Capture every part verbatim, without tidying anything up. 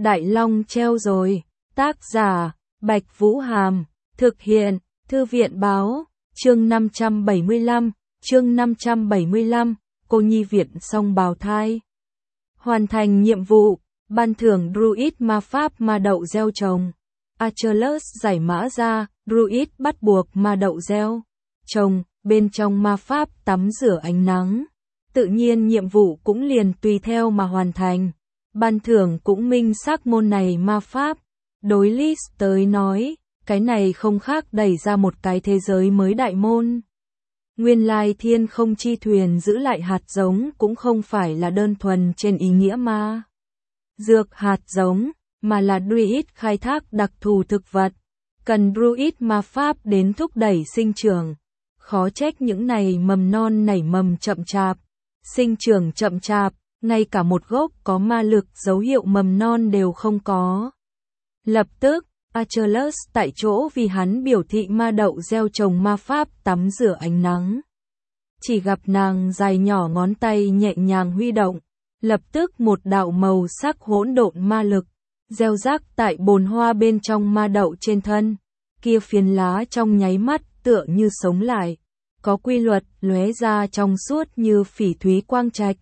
Đại Long treo rồi. Tác giả, Bạch Vũ Hàm. Thực hiện, Thư viện Báo. Chương năm trăm bảy mươi lăm. Chương năm trăm bảy mươi lăm. Cô nhi viện song bào thai. Hoàn thành nhiệm vụ. Ban thưởng Druid ma pháp ma đậu gieo trồng. Achilles giải mã ra. Druid bắt buộc ma đậu gieo trồng. Bên trong ma pháp tắm rửa ánh nắng. Tự nhiên nhiệm vụ cũng liền tùy theo mà hoàn thành. Ban thưởng cũng minh xác môn này ma pháp. Đối Liz tới nói, cái này không khác đẩy ra một cái thế giới mới đại môn. Nguyên lai thiên không chi thuyền giữ lại hạt giống cũng không phải là đơn thuần trên ý nghĩa ma dược hạt giống, mà là Druid khai thác đặc thù thực vật. Cần Druid ma pháp đến thúc đẩy sinh trưởng. Khó trách những này mầm non nảy mầm chậm chạp. Sinh trưởng chậm chạp, ngay cả một gốc có ma lực dấu hiệu mầm non đều không có. Lập tức, Achilles tại chỗ vì hắn biểu thị ma đậu gieo trồng ma pháp tắm rửa ánh nắng. Chỉ gặp nàng dài nhỏ ngón tay nhẹ nhàng huy động, lập tức một đạo màu sắc hỗn độn ma lực, gieo rắc tại bồn hoa bên trong ma đậu trên thân. Kia phiến lá trong nháy mắt tựa như sống lại, có quy luật lóe ra trong suốt như phỉ thúy quang trạch.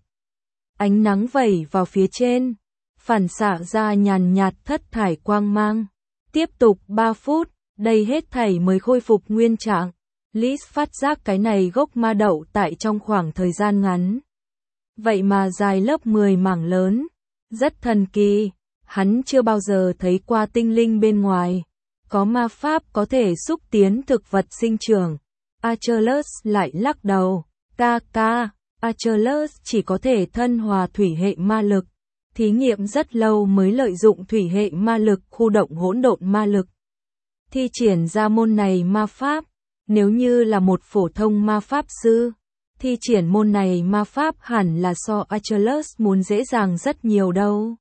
Ánh nắng vẩy vào phía trên, phản xạ ra nhàn nhạt thất thải quang mang. Tiếp tục ba phút, đây hết thảy mới khôi phục nguyên trạng. Liz phát giác cái này gốc ma đậu tại trong khoảng thời gian ngắn. Vậy mà dài lớp mười mảng lớn, rất thần kỳ. Hắn chưa bao giờ thấy qua tinh linh bên ngoài. Có ma pháp có thể xúc tiến thực vật sinh trưởng. Achilles lại lắc đầu. Ca ca, Achilles chỉ có thể thân hòa thủy hệ ma lực. Thí nghiệm rất lâu mới lợi dụng thủy hệ ma lực khu động hỗn độn ma lực. Thi triển ra môn này ma pháp. Nếu như là một phổ thông ma pháp sư, thi triển môn này ma pháp hẳn là so Achilles muốn dễ dàng rất nhiều đâu.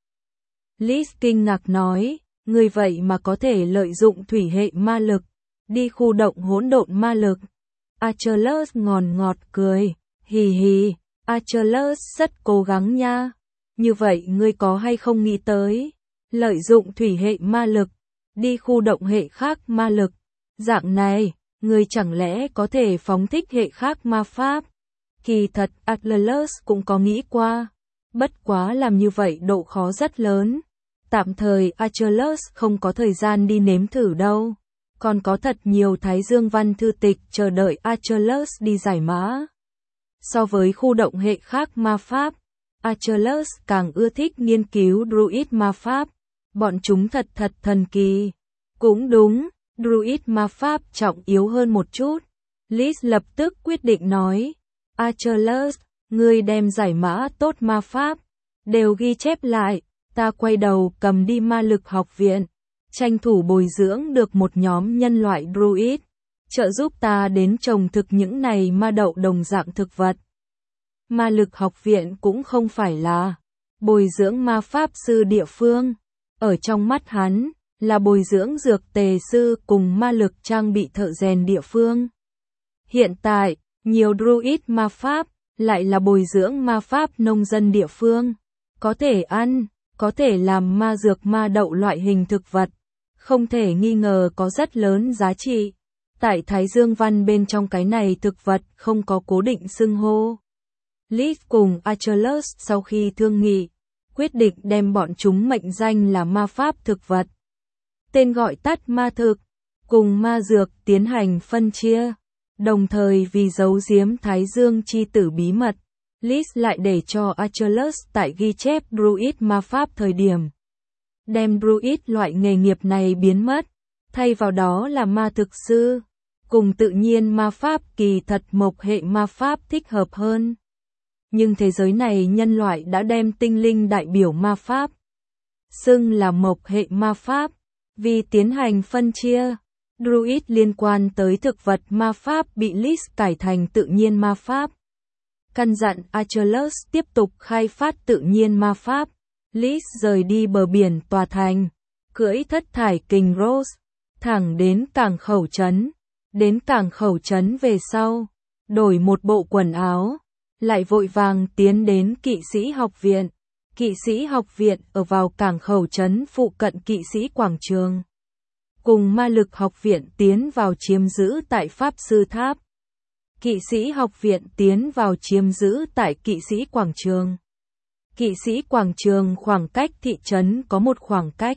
Liz kinh ngạc nói, người vậy mà có thể lợi dụng thủy hệ ma lực, đi khu động hỗn độn ma lực. Achilles ngòn ngọt cười, hì hì, Achilles rất cố gắng nha. Như vậy ngươi có hay không nghĩ tới, lợi dụng thủy hệ ma lực, đi khu động hệ khác ma lực. Dạng này, ngươi chẳng lẽ có thể phóng thích hệ khác ma pháp? Kỳ thật Achilles cũng có nghĩ qua, bất quá làm như vậy độ khó rất lớn. Tạm thời Achilles không có thời gian đi nếm thử đâu. Còn có thật nhiều Thái Dương văn thư tịch chờ đợi Achilles đi giải mã. So với khu động hệ khác ma pháp, Achilles càng ưa thích nghiên cứu Druid ma pháp. Bọn chúng thật thật thần kỳ. Cũng đúng, Druid ma pháp trọng yếu hơn một chút. Liz lập tức quyết định nói. Achilles, ngươi đem giải mã tốt ma pháp, đều ghi chép lại. Ta quay đầu cầm đi ma lực học viện, tranh thủ bồi dưỡng được một nhóm nhân loại Druid, trợ giúp ta đến trồng thực những này ma đậu đồng dạng thực vật. Ma lực học viện cũng không phải là bồi dưỡng ma pháp sư địa phương, ở trong mắt hắn, là bồi dưỡng dược tề sư cùng ma lực trang bị thợ rèn địa phương. Hiện tại, nhiều Druid ma pháp, lại là bồi dưỡng ma pháp nông dân địa phương, có thể ăn, có thể làm ma dược ma đậu loại hình thực vật, không thể nghi ngờ có rất lớn giá trị. Tại Thái Dương văn bên trong cái này thực vật không có cố định xưng hô. Liz cùng Achilles sau khi thương nghị, quyết định đem bọn chúng mệnh danh là ma pháp thực vật. Tên gọi tắt ma thực, cùng ma dược tiến hành phân chia. Đồng thời vì giấu giếm Thái Dương chi tử bí mật, Liz lại để cho Achilles tại ghi chép Druid ma pháp thời điểm. Đem Druid loại nghề nghiệp này biến mất, thay vào đó là ma thực sư. Cùng tự nhiên ma pháp kỳ thật mộc hệ ma pháp thích hợp hơn. Nhưng thế giới này nhân loại đã đem tinh linh đại biểu ma pháp xưng là mộc hệ ma pháp. Vì tiến hành phân chia, Druid liên quan tới thực vật ma pháp bị Liz cải thành tự nhiên ma pháp. Căn dặn Achilles tiếp tục khai phát tự nhiên ma pháp. Liz rời đi bờ biển tòa thành, cưỡi thất thải kình Rose, thẳng đến cảng khẩu trấn. Đến cảng khẩu trấn về sau, đổi một bộ quần áo, lại vội vàng tiến đến kỵ sĩ học viện. Kỵ sĩ học viện ở vào cảng khẩu trấn phụ cận kỵ sĩ quảng trường. Cùng ma lực học viện tiến vào chiếm giữ tại Pháp Sư Tháp. Kỵ sĩ học viện tiến vào chiếm giữ tại kỵ sĩ quảng trường. Kỵ sĩ quảng trường khoảng cách thị trấn có một khoảng cách.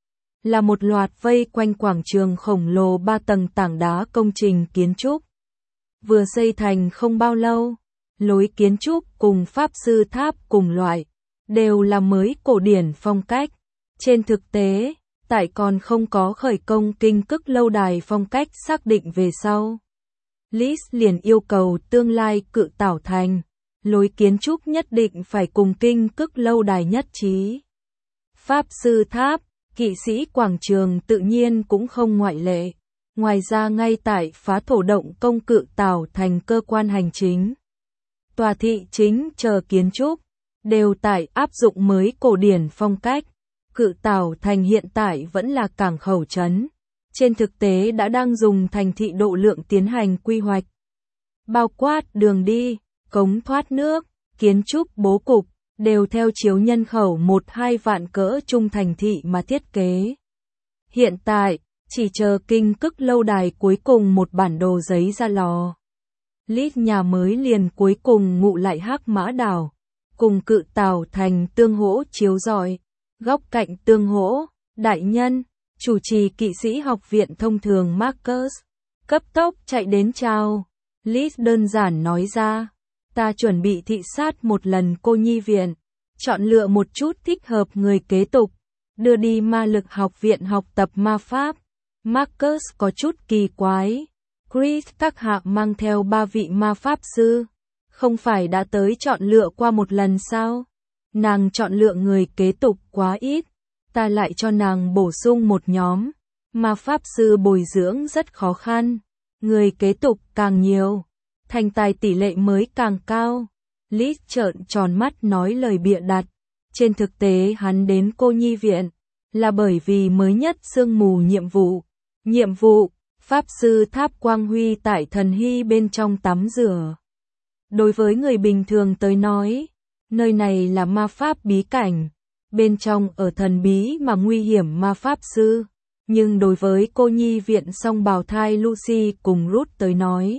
Là một loạt vây quanh quảng trường khổng lồ ba tầng tảng đá công trình kiến trúc. Vừa xây thành không bao lâu, lối kiến trúc cùng Pháp Sư Tháp cùng loại, đều là mới cổ điển phong cách. Trên thực tế, tại còn không có khởi công kinh cức lâu đài phong cách xác định về sau. Lis liền yêu cầu tương lai Cự Tảo Thành, lối kiến trúc nhất định phải cùng kinh cức lâu đài nhất trí. Pháp Sư Tháp, kỵ sĩ quảng trường tự nhiên cũng không ngoại lệ. Ngoài ra ngay tại phá thổ động công Cự Tảo Thành cơ quan hành chính, tòa thị chính chờ kiến trúc, đều tại áp dụng mới cổ điển phong cách. Cự Tảo Thành hiện tại vẫn là cảng khẩu trấn. Trên thực tế đã đang dùng thành thị độ lượng tiến hành quy hoạch. Bao quát đường đi, cống thoát nước, kiến trúc bố cục, đều theo chiếu nhân khẩu một hai vạn cỡ trung thành thị mà thiết kế. Hiện tại, chỉ chờ kinh cức lâu đài cuối cùng một bản đồ giấy ra lò. Lít nhà mới liền cuối cùng ngụ lại Hắc Mã Đảo, cùng Cự Tảo Thành tương hỗ chiếu rọi. Góc cạnh tương hỗ, đại nhân, chủ trì kỵ sĩ học viện thông thường Marcus, cấp tốc chạy đến chào. Lis đơn giản nói ra, ta chuẩn bị thị sát một lần cô nhi viện, chọn lựa một chút thích hợp người kế tục, đưa đi ma lực học viện học tập ma pháp. Marcus có chút kỳ quái, Chris các hạ mang theo ba vị ma pháp sư, không phải đã tới chọn lựa qua một lần sao? Nàng chọn lựa người kế tục quá ít, ta lại cho nàng bổ sung một nhóm. Ma pháp sư bồi dưỡng rất khó khăn, người kế tục càng nhiều, thành tài tỷ lệ mới càng cao. Lis trợn tròn mắt nói lời bịa đặt. Trên thực tế hắn đến cô nhi viện là bởi vì mới nhất sương mù nhiệm vụ. Nhiệm vụ, Pháp Sư Tháp quang huy tại thần hy bên trong tắm rửa. Đối với người bình thường tới nói, nơi này là ma pháp bí cảnh, bên trong ở thần bí mà nguy hiểm ma pháp sư. Nhưng đối với cô nhi viện song bào thai Lucy cùng Ruth tới nói,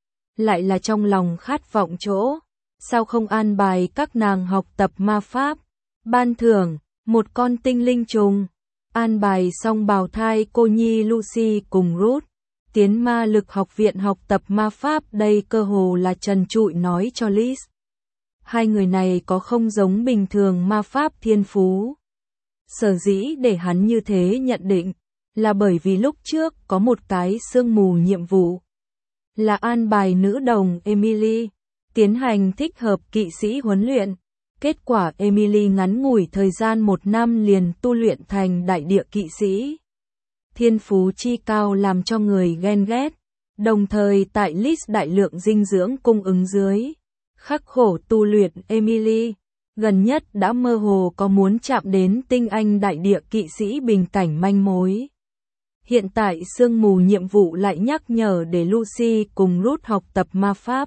lại là trong lòng khát vọng chỗ. Sao không an bài các nàng học tập ma pháp? Ban thưởng, một con tinh linh trùng. An bài song bào thai cô nhi Lucy cùng Ruth tiến ma lực học viện học tập ma pháp. Đây cơ hồ là trần trụi nói cho Lis. Hai người này có không giống bình thường ma pháp thiên phú. Sở dĩ để hắn như thế nhận định, là bởi vì lúc trước có một cái sương mù nhiệm vụ. Là an bài nữ đồng Emily, tiến hành thích hợp kỵ sĩ huấn luyện. Kết quả Emily ngắn ngủi thời gian một năm liền tu luyện thành đại địa kỵ sĩ. Thiên phú chi cao làm cho người ghen ghét. Đồng thời tại Lis đại lượng dinh dưỡng cung ứng dưới, khắc khổ tu luyện Emily, gần nhất đã mơ hồ có muốn chạm đến tinh anh đại địa kỵ sĩ bình cảnh manh mối. Hiện tại sương mù nhiệm vụ lại nhắc nhở để Lucy cùng Ruth học tập ma pháp.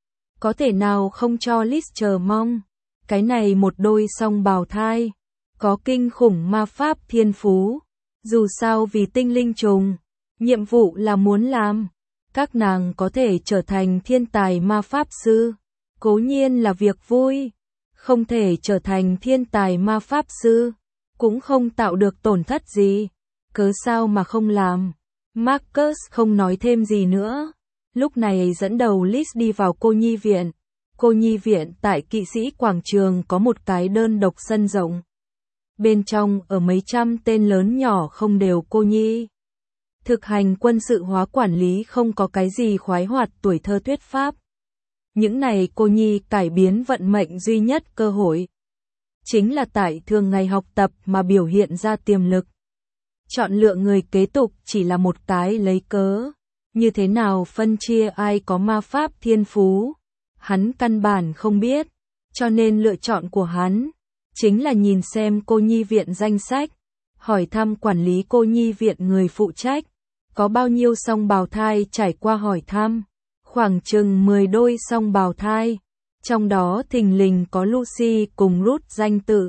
Có thể nào không cho Lis chờ mong. Cái này một đôi song bào thai, có kinh khủng ma pháp thiên phú. Dù sao vì tinh linh trùng, nhiệm vụ là muốn làm. Các nàng có thể trở thành thiên tài ma pháp sư. Cố nhiên là việc vui. Không thể trở thành thiên tài ma pháp sư, cũng không tạo được tổn thất gì. Cớ sao mà không làm? Marcus không nói thêm gì nữa. Lúc này dẫn đầu Lis đi vào cô nhi viện. Cô nhi viện tại kỵ sĩ quảng trường có một cái đơn độc sân rộng. Bên trong ở mấy trăm tên lớn nhỏ không đều cô nhi. Thực hành quân sự hóa quản lý không có cái gì khoái hoạt tuổi thơ thuyết pháp. Những này cô nhi cải biến vận mệnh duy nhất cơ hội. Chính là tại thường ngày học tập mà biểu hiện ra tiềm lực. Chọn lựa người kế tục chỉ là một cái lấy cớ. Như thế nào phân chia ai có ma pháp thiên phú? Hắn căn bản không biết. Cho nên lựa chọn của hắn chính là nhìn xem cô nhi viện danh sách, hỏi thăm quản lý cô nhi viện người phụ trách, có bao nhiêu song bào thai trải qua hỏi thăm, khoảng chừng mười đôi song bào thai, trong đó thình lình có Lucy cùng Ruth danh tự,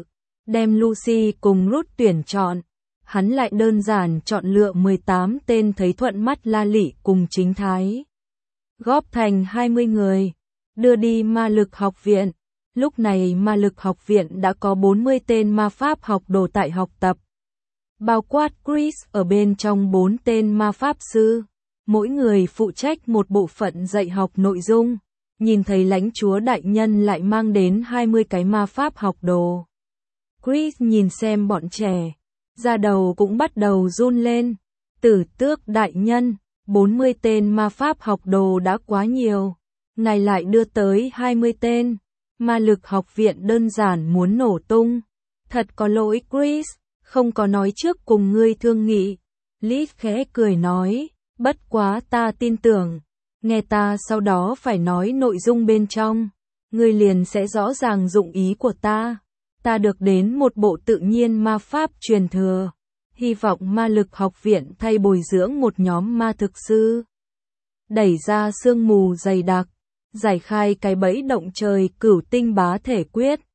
đem Lucy cùng Ruth tuyển chọn. Hắn lại đơn giản chọn lựa mười tám tên thấy thuận mắt La Lị cùng Chính Thái. Góp thành hai mươi người, đưa đi ma lực học viện. Lúc này ma lực học viện đã có bốn mươi tên ma pháp học đồ tại học tập. Bao quát Chris ở bên trong bốn tên ma pháp sư. Mỗi người phụ trách một bộ phận dạy học nội dung. Nhìn thấy lãnh chúa đại nhân lại mang đến hai mươi cái ma pháp học đồ. Chris nhìn xem bọn trẻ. Da đầu cũng bắt đầu run lên. Tử tước đại nhân, bốn mươi tên ma pháp học đồ đã quá nhiều. Ngài lại đưa tới hai mươi tên. Ma lực học viện đơn giản muốn nổ tung. Thật có lỗi Chris, không có nói trước cùng ngươi thương nghị. Liz khẽ cười nói, bất quá ta tin tưởng. Nghe ta sau đó phải nói nội dung bên trong. Ngươi liền sẽ rõ ràng dụng ý của ta. Ta được đến một bộ tự nhiên ma pháp truyền thừa. Hy vọng ma lực học viện thay bồi dưỡng một nhóm ma thực sư. Đẩy ra sương mù dày đặc. Giải khai cái bẫy động trời cửu tinh bá thể quyết.